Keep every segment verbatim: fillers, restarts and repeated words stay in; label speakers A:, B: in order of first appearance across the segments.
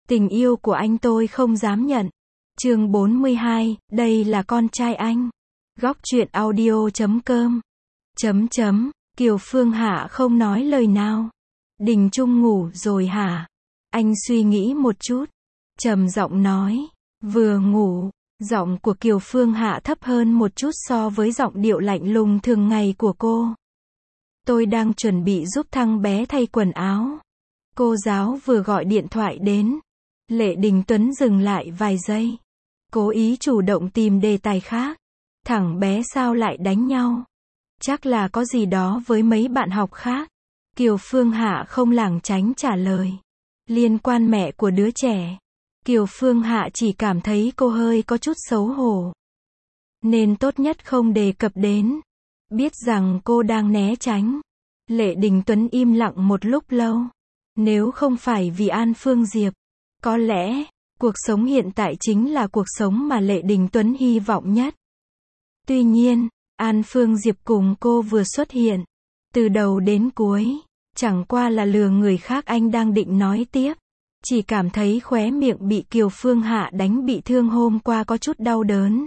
A: Tình yêu của anh tôi không dám nhận. Chương bốn mươi hai, đây là con trai anh. Góc truyện audio chấm com. Chấm chấm, Kiều Phương Hạ không nói lời nào. Đình Trung ngủ rồi hả? Anh suy nghĩ một chút. Trầm giọng nói. Vừa ngủ. Giọng của Kiều Phương Hạ thấp hơn một chút so với giọng điệu lạnh lùng thường ngày của cô. Tôi đang chuẩn bị giúp thằng bé thay quần áo. Cô giáo vừa gọi điện thoại đến. Lệ Đình Tuấn dừng lại vài giây. Cố ý chủ động tìm đề tài khác. Thằng bé sao lại đánh nhau? Chắc là có gì đó với mấy bạn học khác. Kiều Phương Hạ không lảng tránh trả lời. Liên quan mẹ của đứa trẻ. Kiều Phương Hạ chỉ cảm thấy cô hơi có chút xấu hổ. Nên tốt nhất không đề cập đến. Biết rằng cô đang né tránh. Lệ Đình Tuấn im lặng một lúc lâu. Nếu không phải vì An Phương Diệp, có lẽ, cuộc sống hiện tại chính là cuộc sống mà Lệ Đình Tuấn hy vọng nhất. Tuy nhiên, An Phương Diệp cùng cô vừa xuất hiện. Từ đầu đến cuối, chẳng qua là lừa người khác. Anh đang định nói tiếp. Chỉ cảm thấy khóe miệng bị Kiều Phương Hạ đánh bị thương hôm qua có chút đau đớn.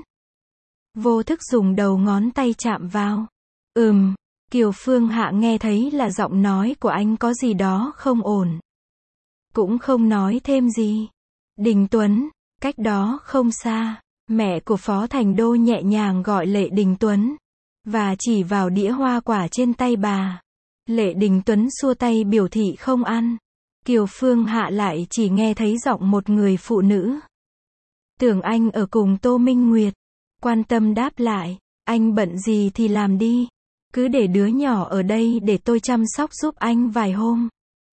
A: Vô thức dùng đầu ngón tay chạm vào. Ừm, Kiều Phương Hạ nghe thấy là giọng nói của anh có gì đó không ổn. Cũng không nói thêm gì. Đình Tuấn, cách đó không xa, mẹ của Phó Thành Đô nhẹ nhàng gọi Lệ Đình Tuấn. Và chỉ vào đĩa hoa quả trên tay bà. Lệ Đình Tuấn xua tay biểu thị không ăn. Kiều Phương Hạ lại chỉ nghe thấy giọng một người phụ nữ. Tưởng anh ở cùng Tô Minh Nguyệt. Quan tâm đáp lại, anh bận gì thì làm đi. Cứ để đứa nhỏ ở đây để tôi chăm sóc giúp anh vài hôm.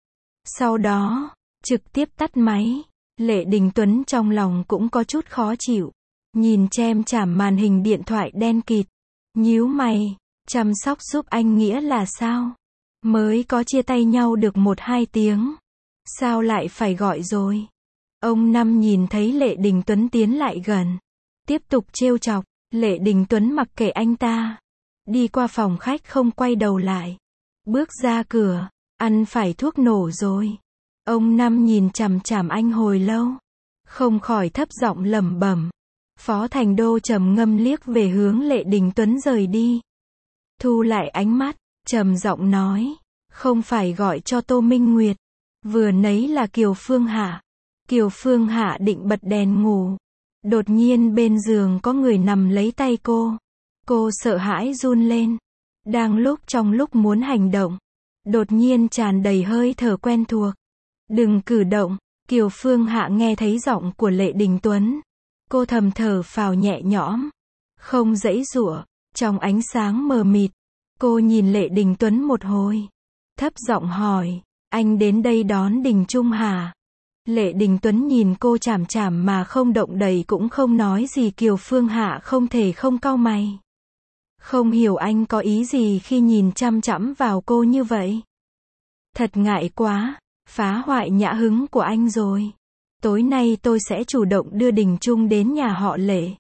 A: Sau đó, trực tiếp tắt máy. Lệ Đình Tuấn trong lòng cũng có chút khó chịu. Nhìn chem chảm màn hình điện thoại đen kịt. Nhíu mày, chăm sóc giúp anh nghĩa là sao? Mới có chia tay nhau được một hai tiếng. Sao lại phải gọi rồi? Ông Năm nhìn thấy Lệ Đình Tuấn tiến lại gần. Tiếp tục trêu chọc. Lệ Đình Tuấn mặc kệ anh ta. Đi qua phòng khách không quay đầu lại. Bước ra cửa. Ăn phải thuốc nổ rồi. Ông Năm nhìn chằm chằm anh hồi lâu. Không khỏi thấp giọng lẩm bẩm. Phó Thành Đô trầm ngâm liếc về hướng Lệ Đình Tuấn rời đi. Thu lại ánh mắt, trầm giọng nói. Không phải gọi cho Tô Minh Nguyệt. Vừa nấy là Kiều Phương Hạ. Kiều Phương Hạ định bật đèn ngủ. Đột nhiên bên giường có người nằm lấy tay cô. Cô sợ hãi run lên. Đang lúc trong lúc muốn hành động. Đột nhiên tràn đầy hơi thở quen thuộc. Đừng cử động. Kiều Phương Hạ nghe thấy giọng của Lệ Đình Tuấn. Cô thầm thở phào nhẹ nhõm. Không giãy giụa. Trong ánh sáng mờ mịt. Cô nhìn Lệ Đình Tuấn một hồi. Thấp giọng hỏi. Anh đến đây đón Đình Trung hả? Lệ Đình Tuấn nhìn cô chằm chằm mà không động đậy cũng không nói gì. Kiều Phương Hạ không thể không cau mày. Không hiểu anh có ý gì khi nhìn chăm chăm vào cô như vậy. Thật ngại quá, phá hoại nhã hứng của anh rồi. Tối nay tôi sẽ chủ động đưa Đình Trung đến nhà họ Lệ.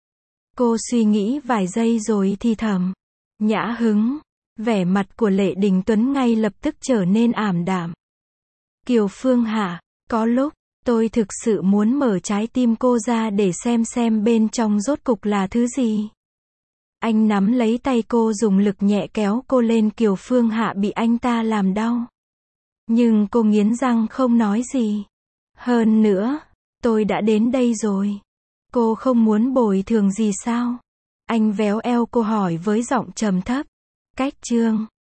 A: Cô suy nghĩ vài giây rồi thì thầm. Nhã hứng. Vẻ mặt của Lệ Đình Tuấn ngay lập tức trở nên ảm đạm. Kiều Phương Hạ, có lúc, tôi thực sự muốn mở trái tim cô ra để xem xem bên trong rốt cục là thứ gì. Anh nắm lấy tay cô dùng lực nhẹ kéo cô lên. Kiều Phương Hạ bị anh ta làm đau. Nhưng cô nghiến răng không nói gì. Hơn nữa, tôi đã đến đây rồi. Cô không muốn bồi thường gì sao? Anh véo eo cô hỏi với giọng trầm thấp. Cách chương